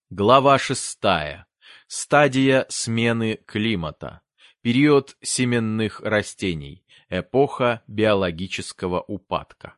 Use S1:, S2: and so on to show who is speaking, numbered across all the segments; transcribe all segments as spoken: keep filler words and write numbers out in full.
S1: Глава шестая. Стадия смены климата. Период семенных растений. Эпоха биологического упадка.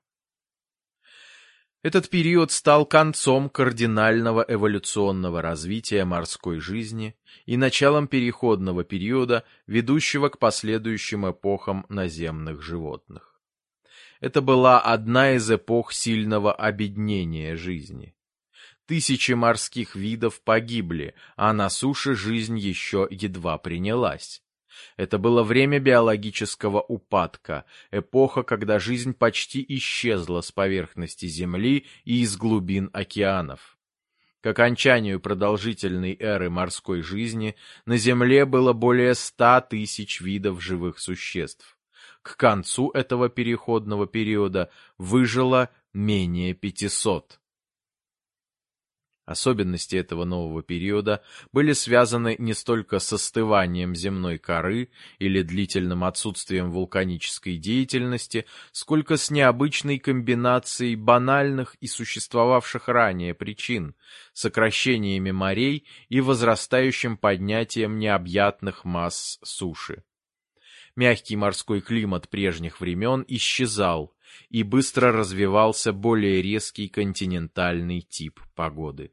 S1: Этот период стал концом кардинального эволюционного развития морской жизни и началом переходного периода, ведущего к последующим эпохам наземных животных. Это была одна из эпох сильного обеднения жизни. Тысячи морских видов погибли, а на суше жизнь еще едва принялась. Это было время биологического упадка, эпоха, когда жизнь почти исчезла с поверхности Земли и из глубин океанов. К окончанию продолжительной эры морской жизни на Земле было более ста тысяч видов живых существ. К концу этого переходного периода выжило менее пятисот. Особенности этого нового периода были связаны не столько с остыванием земной коры или длительным отсутствием вулканической деятельности, сколько с необычной комбинацией банальных и существовавших ранее причин, сокращениями морей и возрастающим поднятием необъятных масс суши. Мягкий морской климат прежних времен исчезал, и быстро развивался более резкий континентальный тип погоды.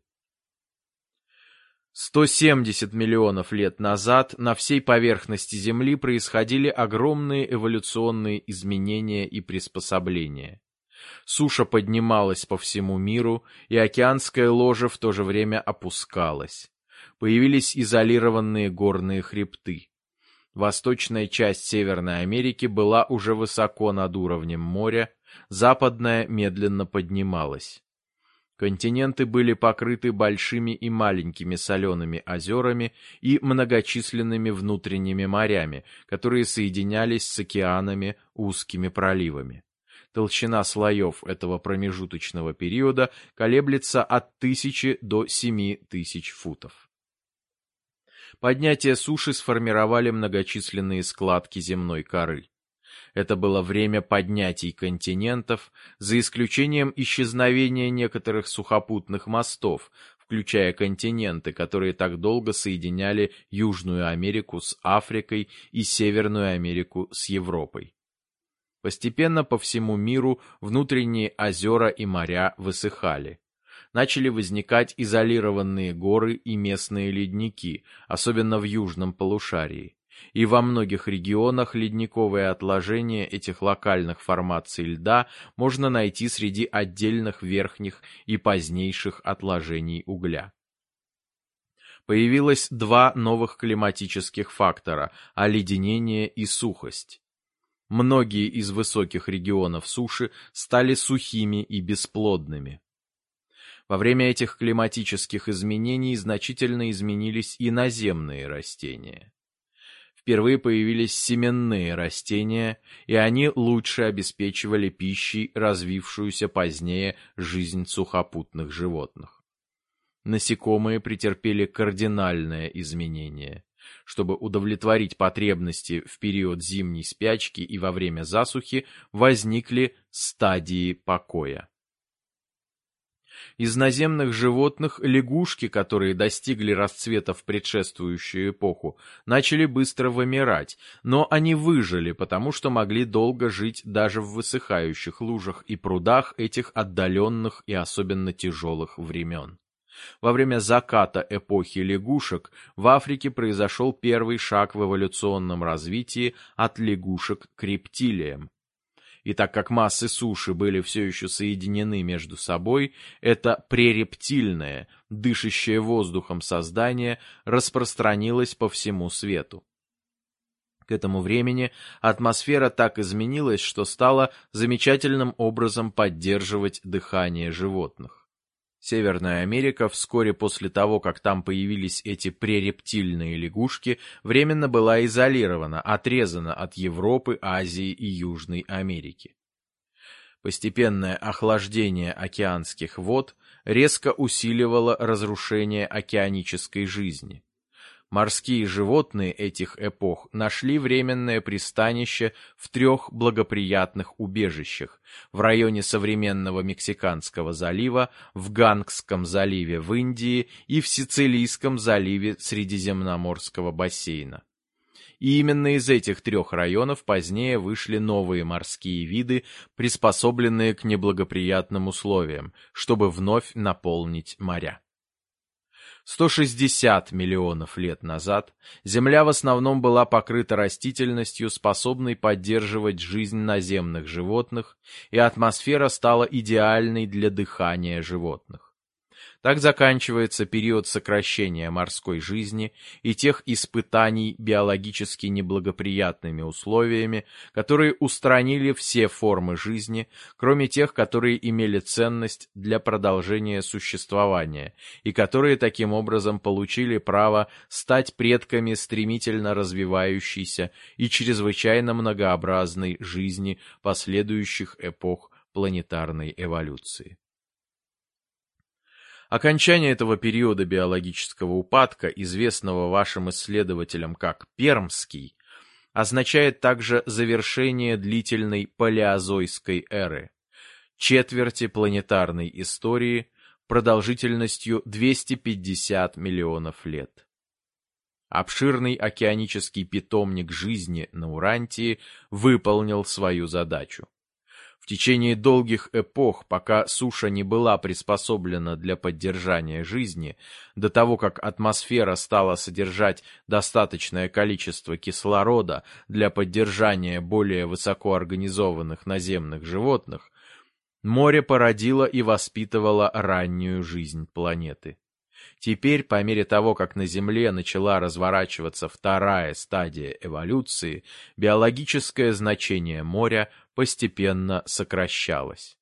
S1: сто семьдесят миллионов лет назад на всей поверхности Земли происходили огромные эволюционные изменения и приспособления. Суша поднималась по всему миру, и океанское ложе в то же время опускалось. Появились изолированные горные хребты. Восточная часть Северной Америки была уже высоко над уровнем моря, западная медленно поднималась. Континенты были покрыты большими и маленькими солеными озерами и многочисленными внутренними морями, которые соединялись с океанами узкими проливами. Толщина слоев этого промежуточного периода колеблется от тысячи до семи тысяч футов. Поднятие суши сформировали многочисленные складки земной коры. Это было время поднятий континентов, за исключением исчезновения некоторых сухопутных мостов, включая континенты, которые так долго соединяли Южную Америку с Африкой и Северную Америку с Европой. Постепенно по всему миру внутренние озера и моря высыхали. Начали возникать изолированные горы и местные ледники, особенно в южном полушарии. И во многих регионах ледниковые отложения этих локальных формаций льда можно найти среди отдельных верхних и позднейших отложений угля. Появилось два новых климатических фактора – оледенение и сухость. Многие из высоких регионов суши стали сухими и бесплодными. Во время этих климатических изменений значительно изменились и наземные растения. Впервые появились семенные растения, и они лучше обеспечивали пищей развившуюся позднее жизнь сухопутных животных. Насекомые претерпели кардинальное изменение. Чтобы удовлетворить потребности в период зимней спячки и во время засухи, возникли стадии покоя. Из наземных животных лягушки, которые достигли расцвета в предшествующую эпоху, начали быстро вымирать, но они выжили, потому что могли долго жить даже в высыхающих лужах и прудах этих отдаленных и особенно тяжелых времен. Во время заката эпохи лягушек в Африке произошел первый шаг в эволюционном развитии от лягушек к рептилиям. И так как массы суши были все еще соединены между собой, это пререптильное, дышащее воздухом создание распространилось по всему свету. К этому времени атмосфера так изменилась, что стала замечательным образом поддерживать дыхание животных. Северная Америка вскоре после того, как там появились эти пререптильные лягушки, временно была изолирована, отрезана от Европы, Азии и Южной Америки. Постепенное охлаждение океанских вод резко усиливало разрушение океанической жизни. Морские животные этих эпох нашли временное пристанище в трех благоприятных убежищах: в районе современного Мексиканского залива, в Гангском заливе в Индии и в Сицилийском заливе Средиземноморского бассейна. И именно из этих трех районов позднее вышли новые морские виды, приспособленные к неблагоприятным условиям, чтобы вновь наполнить моря. сто шестьдесят миллионов лет назад Земля в основном была покрыта растительностью, способной поддерживать жизнь наземных животных, и атмосфера стала идеальной для дыхания животных. Так заканчивается период сокращения морской жизни и тех испытаний биологически неблагоприятными условиями, которые устранили все формы жизни, кроме тех, которые имели ценность для продолжения существования и которые таким образом получили право стать предками стремительно развивающейся и чрезвычайно многообразной жизни последующих эпох планетарной эволюции. Окончание этого периода биологического упадка, известного вашим исследователям как Пермский, означает также завершение длительной палеозойской эры, четверти планетарной истории продолжительностью двести пятьдесят миллионов лет. Обширный океанический питомник жизни на Урантии выполнил свою задачу. В течение долгих эпох, пока суша не была приспособлена для поддержания жизни, до того, как атмосфера стала содержать достаточное количество кислорода для поддержания более высокоорганизованных наземных животных, море породило и воспитывало раннюю жизнь планеты. Теперь, по мере того, как на Земле начала разворачиваться вторая стадия эволюции, биологическое значение моря постепенно сокращалось.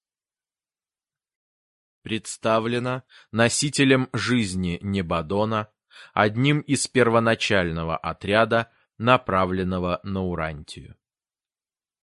S1: Представлено носителем жизни Небадона, одним из первоначального отряда, направленного на Урантию.